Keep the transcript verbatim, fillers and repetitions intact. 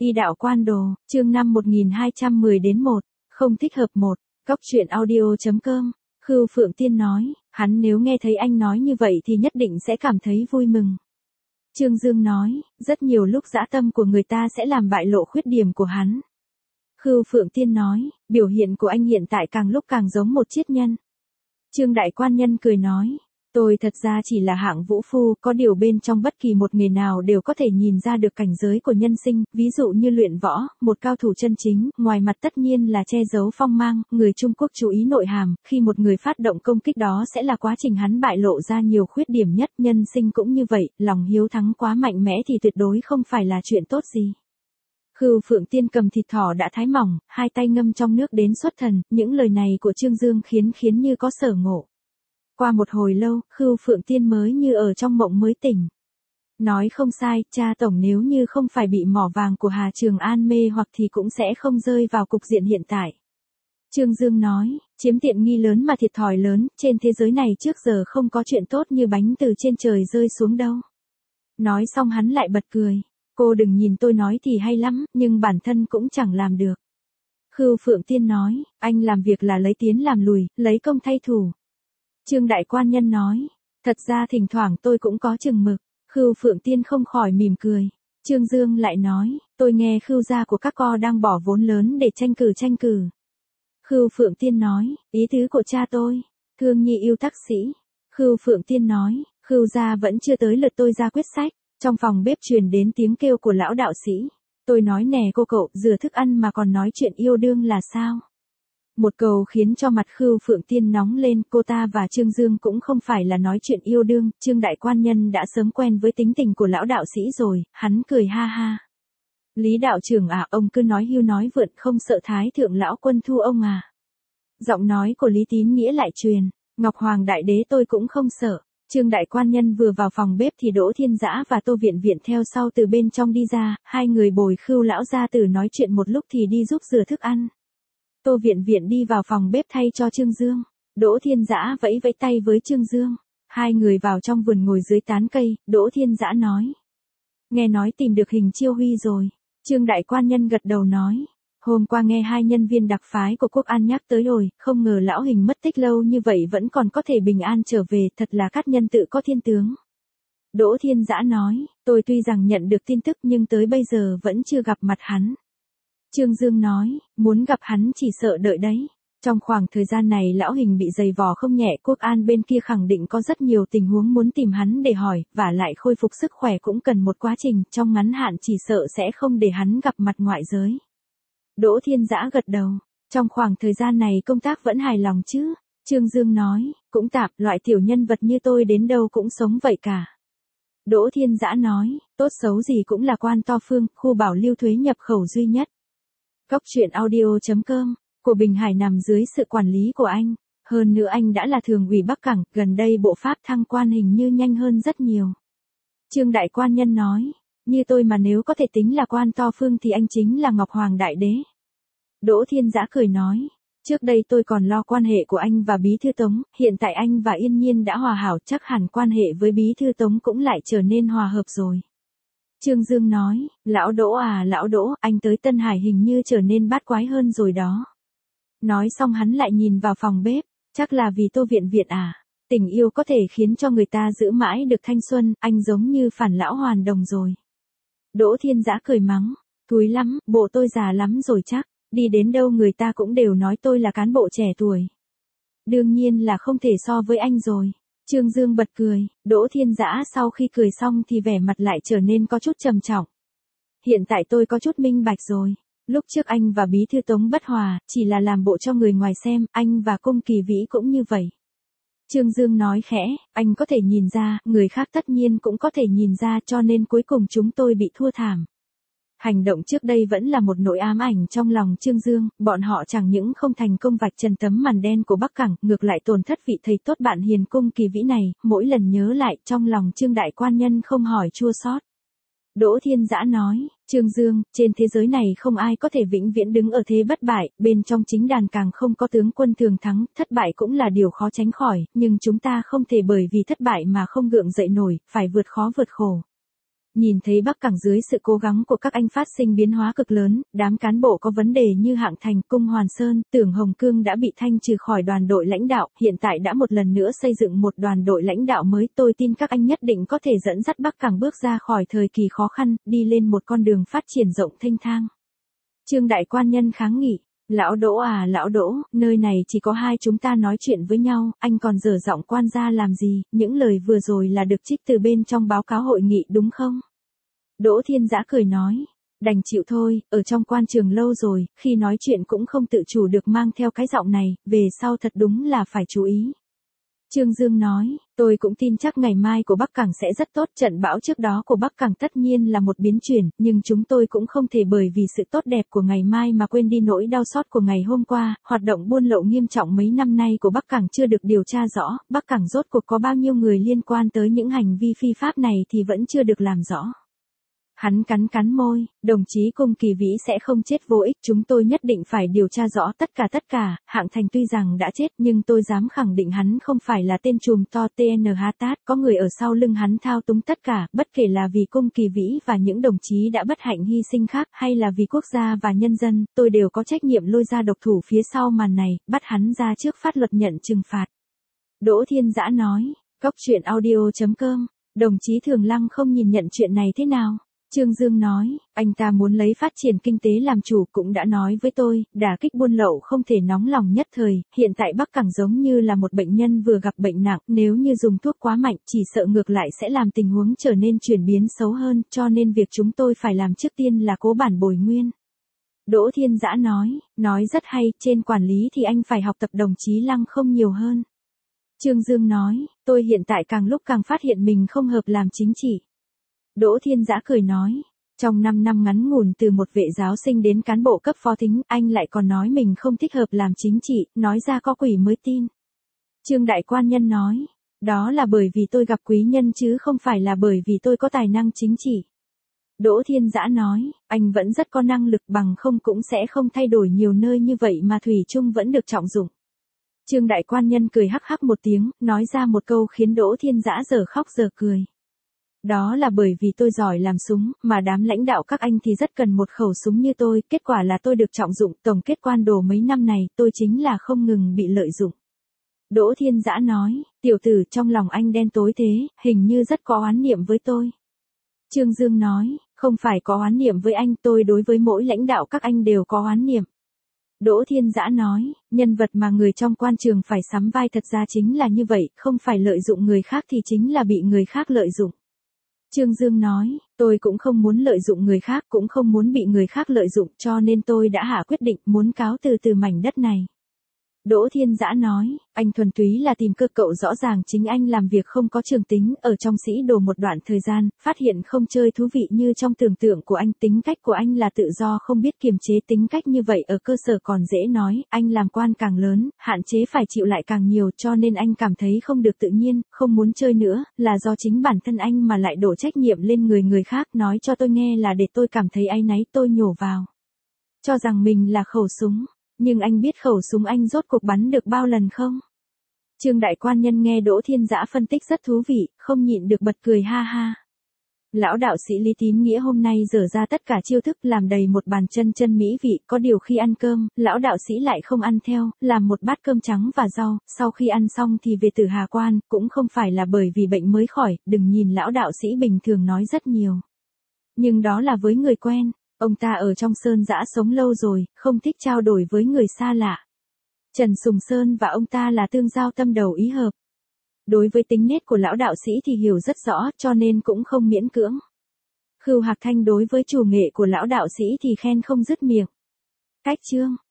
Y đạo quan đồ, chương năm một nghìn hai trăm mười đến một, không thích hợp một, góc truyện audio.com, Khưu Phượng Tiên nói, hắn nếu nghe thấy anh nói như vậy thì nhất định sẽ cảm thấy vui mừng. Trương Dương nói, rất nhiều lúc dã tâm của người ta sẽ làm bại lộ khuyết điểm của hắn. Khưu Phượng Tiên nói, biểu hiện của anh hiện tại càng lúc càng giống một triết nhân. Trương Đại Quan Nhân cười nói, tôi thật ra chỉ là hạng vũ phu, có điều bên trong bất kỳ một nghề nào đều có thể nhìn ra được cảnh giới của nhân sinh, ví dụ như luyện võ, một cao thủ chân chính, ngoài mặt tất nhiên là che giấu phong mang, người Trung Quốc chú ý nội hàm, khi một người phát động công kích đó sẽ là quá trình hắn bại lộ ra nhiều khuyết điểm nhất, nhân sinh cũng như vậy, lòng hiếu thắng quá mạnh mẽ thì tuyệt đối không phải là chuyện tốt gì. Khưu Phượng Tiên cầm thịt thỏ đã thái mỏng, hai tay ngâm trong nước đến xuất thần, những lời này của Trương Dương khiến khiến như có sở ngộ. Qua một hồi lâu, Khưu Phượng Tiên mới như ở trong mộng mới tỉnh. Nói không sai, cha tổng nếu như không phải bị mỏ vàng của Hà Trường An mê hoặc thì cũng sẽ không rơi vào cục diện hiện tại. Trương Dương nói, chiếm tiện nghi lớn mà thiệt thòi lớn, trên thế giới này trước giờ không có chuyện tốt như bánh từ trên trời rơi xuống đâu. Nói xong hắn lại bật cười. Cô đừng nhìn tôi nói thì hay lắm, nhưng bản thân cũng chẳng làm được. Khưu Phượng Tiên nói, anh làm việc là lấy tiến làm lùi, lấy công thay thủ. Trương Đại Quan Nhân nói, thật ra thỉnh thoảng tôi cũng có chừng mực. Khưu Phượng Tiên không khỏi mỉm cười. Trương Dương lại nói, tôi nghe Khưu gia của các co đang bỏ vốn lớn để tranh cử tranh cử. Khưu Phượng Tiên nói, ý tứ của cha tôi, thương nhi yêu tác sĩ. Khưu Phượng Tiên nói, Khưu gia vẫn chưa tới lượt tôi ra quyết sách. Trong phòng bếp truyền đến tiếng kêu của lão đạo sĩ. Tôi nói nè cô cậu, rửa thức ăn mà còn nói chuyện yêu đương là sao? Một câu khiến cho mặt Khưu Phượng Tiên nóng lên, cô ta và Trương Dương cũng không phải là nói chuyện yêu đương, Trương Đại Quan Nhân đã sớm quen với tính tình của lão đạo sĩ rồi, hắn cười ha ha. Lý đạo trưởng à, ông cứ nói hưu nói vượn không sợ Thái thượng lão quân thu ông à? Giọng nói của Lý Tín Nghĩa lại truyền, Ngọc Hoàng Đại Đế tôi cũng không sợ. Trương Đại Quan Nhân vừa vào phòng bếp thì Đỗ Thiên Dã và Tô Viện Viện theo sau từ bên trong đi ra, hai người bồi Khưu lão gia tử nói chuyện một lúc thì đi giúp rửa thức ăn. Tô Viện Viện đi vào phòng bếp thay cho Trương Dương. Đỗ Thiên Dã vẫy vẫy tay với Trương Dương. Hai người vào trong vườn ngồi dưới tán cây, Đỗ Thiên Dã nói. Nghe nói tìm được Hình Chiêu Huy rồi. Trương Đại Quan Nhân gật đầu nói. Hôm qua nghe hai nhân viên đặc phái của Quốc An nhắc tới rồi, không ngờ lão Hình mất tích lâu như vậy vẫn còn có thể bình an trở về, thật là cát nhân tự có thiên tướng. Đỗ Thiên Dã nói, tôi tuy rằng nhận được tin tức nhưng tới bây giờ vẫn chưa gặp mặt hắn. Trương Dương nói, muốn gặp hắn chỉ sợ đợi đấy. Trong khoảng thời gian này lão Hình bị dày vò không nhẹ, Quốc An bên kia khẳng định có rất nhiều tình huống muốn tìm hắn để hỏi, và lại khôi phục sức khỏe cũng cần một quá trình, trong ngắn hạn chỉ sợ sẽ không để hắn gặp mặt ngoại giới. Đỗ Thiên Dã gật đầu, trong khoảng thời gian này công tác vẫn hài lòng chứ? Trương Dương nói, cũng tạm, loại tiểu nhân vật như tôi đến đâu cũng sống vậy cả. Đỗ Thiên Dã nói, tốt xấu gì cũng là quan to phương, khu bảo lưu thuế nhập khẩu duy nhất. Góc truyện audio.com, của Bình Hải nằm dưới sự quản lý của anh, hơn nữa anh đã là thường ủy Bắc Cảng, gần đây bộ pháp thăng quan hình như nhanh hơn rất nhiều. Trương Đại Quan Nhân nói, như tôi mà nếu có thể tính là quan to phương thì anh chính là Ngọc Hoàng Đại Đế. Đỗ Thiên Dã cười nói, trước đây tôi còn lo quan hệ của anh và Bí Thư Tống, hiện tại anh và Yên Nhiên đã hòa hảo, chắc hẳn quan hệ với Bí Thư Tống cũng lại trở nên hòa hợp rồi. Trương Dương nói, lão Đỗ à lão Đỗ, anh tới Tân Hải hình như trở nên bát quái hơn rồi đó. Nói xong hắn lại nhìn vào phòng bếp, chắc là vì Tô Viện Viện à. Tình yêu có thể khiến cho người ta giữ mãi được thanh xuân, anh giống như phản lão hoàn đồng rồi. Đỗ Thiên Dã cười mắng, thúi lắm, bộ tôi già lắm rồi chắc, đi đến đâu người ta cũng đều nói tôi là cán bộ trẻ tuổi. Đương nhiên là không thể so với anh rồi. Trương Dương bật cười, Đỗ Thiên Dã sau khi cười xong thì vẻ mặt lại trở nên có chút trầm trọng. Hiện tại tôi có chút minh bạch rồi. Lúc trước anh và Bí Thư Tống bất hòa, chỉ là làm bộ cho người ngoài xem, anh và Cung Kỳ Vĩ cũng như vậy. Trương Dương nói khẽ, anh có thể nhìn ra, người khác tất nhiên cũng có thể nhìn ra, cho nên cuối cùng chúng tôi bị thua thảm. Hành động trước đây vẫn là một nỗi ám ảnh trong lòng Trương Dương, bọn họ chẳng những không thành công vạch trần tấm màn đen của Bắc Cảng, ngược lại tổn thất vị thầy tốt bạn hiền Cung Kỳ Vĩ này, mỗi lần nhớ lại trong lòng Trương Đại Quan Nhân không hỏi chua xót. Đỗ Thiên Dã nói, Trương Dương, trên thế giới này không ai có thể vĩnh viễn đứng ở thế bất bại, bên trong chính đàn càng không có tướng quân thường thắng, thất bại cũng là điều khó tránh khỏi, nhưng chúng ta không thể bởi vì thất bại mà không gượng dậy nổi, phải vượt khó vượt khổ. Nhìn thấy Bắc Cảng dưới sự cố gắng của các anh phát sinh biến hóa cực lớn, đám cán bộ có vấn đề như Hạng Thành, Cung Hoàn Sơn, Tưởng Hồng Cương đã bị thanh trừ khỏi đoàn đội lãnh đạo, hiện tại đã một lần nữa xây dựng một đoàn đội lãnh đạo mới, tôi tin các anh nhất định có thể dẫn dắt Bắc Cảng bước ra khỏi thời kỳ khó khăn, đi lên một con đường phát triển rộng thênh thang. Trương Đại Quan Nhân kháng nghị. Lão Đỗ à lão Đỗ, nơi này chỉ có hai chúng ta nói chuyện với nhau, anh còn dở giọng quan gia làm gì, những lời vừa rồi là được trích từ bên trong báo cáo hội nghị đúng không? Đỗ Thiên Dã cười nói, đành chịu thôi, ở trong quan trường lâu rồi, khi nói chuyện cũng không tự chủ được mang theo cái giọng này, về sau thật đúng là phải chú ý. Trương Dương nói, tôi cũng tin chắc ngày mai của Bắc Cảng sẽ rất tốt, trận bão trước đó của Bắc Cảng tất nhiên là một biến chuyển, nhưng chúng tôi cũng không thể bởi vì sự tốt đẹp của ngày mai mà quên đi nỗi đau xót của ngày hôm qua, hoạt động buôn lậu nghiêm trọng mấy năm nay của Bắc Cảng chưa được điều tra rõ, Bắc Cảng rốt cuộc có bao nhiêu người liên quan tới những hành vi phi pháp này thì vẫn chưa được làm rõ. Hắn cắn cắn môi, đồng chí Cung Kỳ Vĩ sẽ không chết vô ích, chúng tôi nhất định phải điều tra rõ tất cả tất cả, Hạng Thành tuy rằng đã chết nhưng tôi dám khẳng định hắn không phải là tên trùm to tê en hát tát, có người ở sau lưng hắn thao túng tất cả, bất kể là vì Cung Kỳ Vĩ và những đồng chí đã bất hạnh hy sinh khác hay là vì quốc gia và nhân dân, tôi đều có trách nhiệm lôi ra độc thủ phía sau màn này, bắt hắn ra trước pháp luật nhận trừng phạt. Đỗ Thiên Dã nói, Cóc truyện audio chấm com, đồng chí Thường Lăng không nhìn nhận chuyện này thế nào? Trương Dương nói, anh ta muốn lấy phát triển kinh tế làm chủ cũng đã nói với tôi, đả kích buôn lậu không thể nóng lòng nhất thời, hiện tại Bắc Cảng giống như là một bệnh nhân vừa gặp bệnh nặng, nếu như dùng thuốc quá mạnh chỉ sợ ngược lại sẽ làm tình huống trở nên chuyển biến xấu hơn, cho nên việc chúng tôi phải làm trước tiên là cố bản bồi nguyên. Đỗ Thiên Dã nói, nói rất hay, trên quản lý thì anh phải học tập đồng chí Lăng không nhiều hơn. Trương Dương nói, tôi hiện tại càng lúc càng phát hiện mình không hợp làm chính trị. Đỗ Thiên Dã cười nói, trong năm năm ngắn ngủn từ một vệ giáo sinh đến cán bộ cấp phó thính, anh lại còn nói mình không thích hợp làm chính trị, nói ra có quỷ mới tin. Trương Đại Quan Nhân nói, đó là bởi vì tôi gặp quý nhân chứ không phải là bởi vì tôi có tài năng chính trị. Đỗ Thiên Dã nói, anh vẫn rất có năng lực, bằng không cũng sẽ không thay đổi nhiều nơi như vậy mà thủy chung vẫn được trọng dụng. Trương Đại Quan Nhân cười hắc hắc một tiếng, nói ra một câu khiến Đỗ Thiên Dã giờ khóc giờ cười. Đó là bởi vì tôi giỏi làm súng, mà đám lãnh đạo các anh thì rất cần một khẩu súng như tôi, kết quả là tôi được trọng dụng, tổng kết quan đồ mấy năm này, tôi chính là không ngừng bị lợi dụng. Đỗ Thiên Dã nói, tiểu tử trong lòng anh đen tối thế, hình như rất có oán niệm với tôi. Trương Dương nói, không phải có oán niệm với anh, tôi đối với mỗi lãnh đạo các anh đều có oán niệm. Đỗ Thiên Dã nói, nhân vật mà người trong quan trường phải sắm vai thật ra chính là như vậy, không phải lợi dụng người khác thì chính là bị người khác lợi dụng. Trương Dương nói, tôi cũng không muốn lợi dụng người khác, cũng không muốn bị người khác lợi dụng, cho nên tôi đã hạ quyết định muốn cáo từ từ mảnh đất này. Đỗ Thiên Dã nói, anh thuần túy là tìm cơ, cậu rõ ràng chính anh làm việc không có trường tính, ở trong sĩ đồ một đoạn thời gian, phát hiện không chơi thú vị như trong tưởng tượng của anh, tính cách của anh là tự do không biết kiềm chế, tính cách như vậy ở cơ sở còn dễ nói, anh làm quan càng lớn, hạn chế phải chịu lại càng nhiều, cho nên anh cảm thấy không được tự nhiên, không muốn chơi nữa, là do chính bản thân anh mà lại đổ trách nhiệm lên người người khác, nói cho tôi nghe là để tôi cảm thấy áy náy, tôi nhổ vào. Cho rằng mình là khẩu súng. Nhưng anh biết khẩu súng anh rốt cuộc bắn được bao lần không? Trương Đại Quan Nhân nghe Đỗ Thiên Dã phân tích rất thú vị, không nhịn được bật cười ha ha. Lão đạo sĩ Lý Tín Nghĩa hôm nay dở ra tất cả chiêu thức làm đầy một bàn chân chân mỹ vị, có điều khi ăn cơm, lão đạo sĩ lại không ăn theo, làm một bát cơm trắng và rau, sau khi ăn xong thì về Tử Hà Quan, cũng không phải là bởi vì bệnh mới khỏi, đừng nhìn lão đạo sĩ bình thường nói rất nhiều. Nhưng đó là với người quen. Ông ta ở trong Sơn Dã sống lâu rồi, không thích trao đổi với người xa lạ. Trần Sùng Sơn và ông ta là tương giao tâm đầu ý hợp. Đối với tính nết của lão đạo sĩ thì hiểu rất rõ, cho nên cũng không miễn cưỡng. Khưu Hạc Thanh đối với chủ nghệ của lão đạo sĩ thì khen không dứt miệng. Cách chương